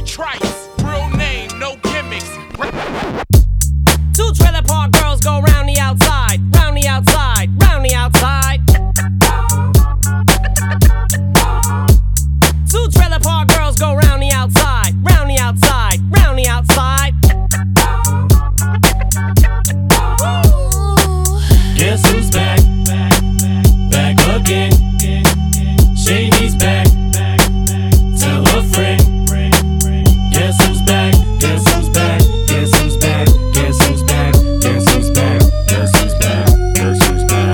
Trice, real name, no gimmicks. Two trailer park girls go round the outside, round the outside, round the outside. Two trailer park girls go round the outside, round the outside, round the outside. Guess who's back? Back again. Shady's back. Tell a friend. Guess who's back? Guess who's back? Guess who's back? Guess who's back? Guess who's back? Guess who's back? Guess who's back?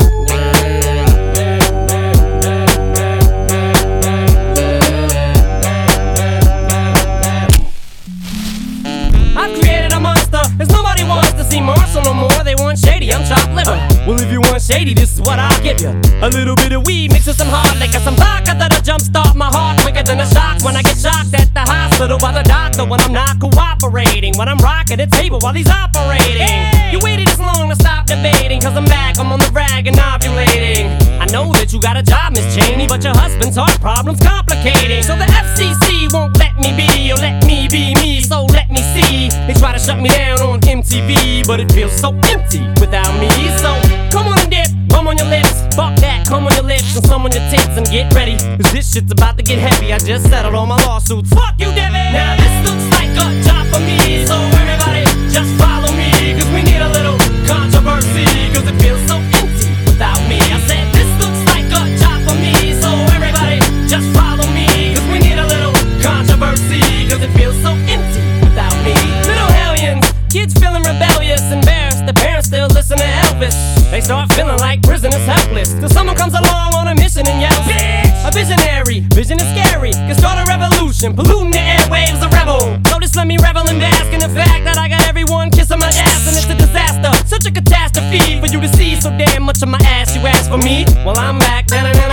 I've created a monster, cause nobody wants to see Marshall no more. They want Shady, I'm chopped liver. Well, if you want Shady, this is what I'll give you. A little bit of weed mixed with some hard liquor, some vodka that'll jumpstart my heart quicker than a shock when I get shocked at the hospital by the doctor when I'm not cooperating, when I'm rocking the table while he's operating. You waited this long to stop debating, cause I'm back, I'm on the rag and ovulating. I know that you got a job, Miss Cheney, but your husband's heart problem's complicating. So the FCC won't let me be, or let me be me, so let me see. They try to shut me down on MTV, but it feels so empty without me. So come on and dip, bum on your lips, fuck that, come on your lips and some on your tits and get ready, cause this shit's about to get heavy. I just settled all my lawsuits, fuck you, Debbie. Now this looks like a job for me, so everybody just follow me, cause we need a little controversy, cause it feels so empty without me. I said this looks like a job for me, so everybody just follow me, cause we need a little controversy, cause it feels so empty without me. Little hellions, kids feeling rebellious, embarrassed, the parents still listen to Elvis. They start feeling like prisoners helpless, till someone comes along on a mission and yells, bitch! A visionary, vision is scary, can start a revolution, polluting the airwaves, a rebel. So just let me revel and bask in the fact that I got everyone kissing my ass, and it's a disaster, such a catastrophe for you to see so damn much of my ass. You ask for me, well I'm back.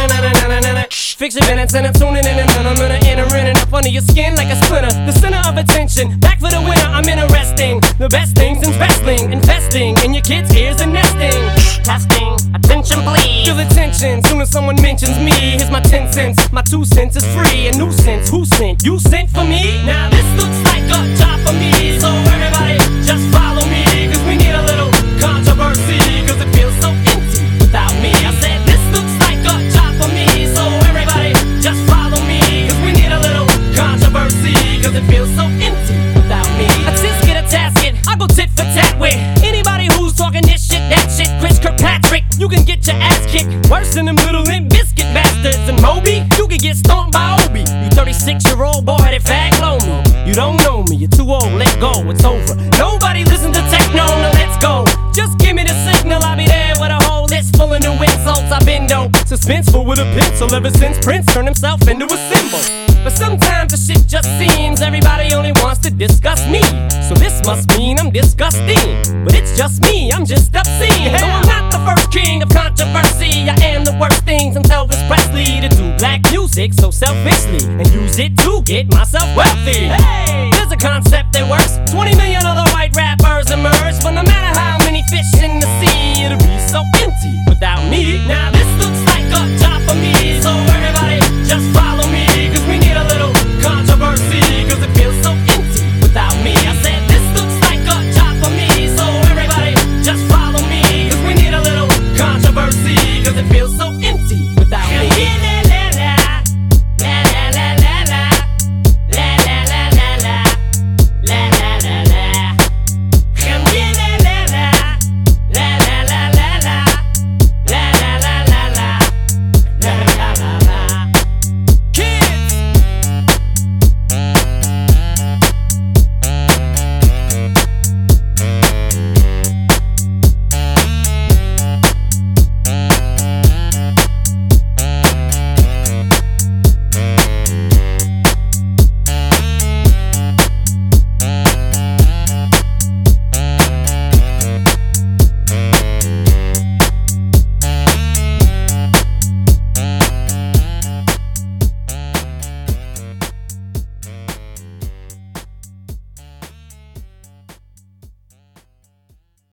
Fix your minutes and I'm tuning in, and I'm gonna enter in and up under your skin like a splinter. The center of attention, back for the winner. I'm interesting, the best things in wrestling, investing in your kids' ears and nesting. Testing, attention please. Feel the tension, soon as someone mentions me. Here's my 10 cents, my 2 cents is free. A nuisance, who sent? You sent for me? Now this looks like a job for me, so everybody just follow me, cause we need a little controversy, cause it feels so empty without me. I said this looks like a job for me, so everybody just follow me, cause we need a little controversy, cause it feels so empty without me. A tisket, a tasket, I go tit for tat with anybody who's talking this shit, that shit. Chris Kirkpatrick, you can get your ass kicked worse than them little Limp Biscuit bastards. And Moby, you can get stomped by Obi. You 36-year-old boy that fag blow me. You don't know me, you're too old, let go, it's over. Nobody listen to techno, now let's go. Just give me the signal, I'll be there with a whole list full of new insults. I've been dope, suspenseful with a pencil ever since Prince turned himself into a symbol. But sometimes the shit just seems everybody only wants to discuss me. So this must mean I'm disgusting, but it's just me, I'm just obscene. Though I'm not the first king of controversy, I am the worst things in Elvis Presley to do black music so selfishly and use it to get myself wealthy. Hey, there's a concept that works. 20 million other white rappers emerge, but no matter how many fish in the sea, it'll be so empty without me. Now this looks like a job for me, so everybody just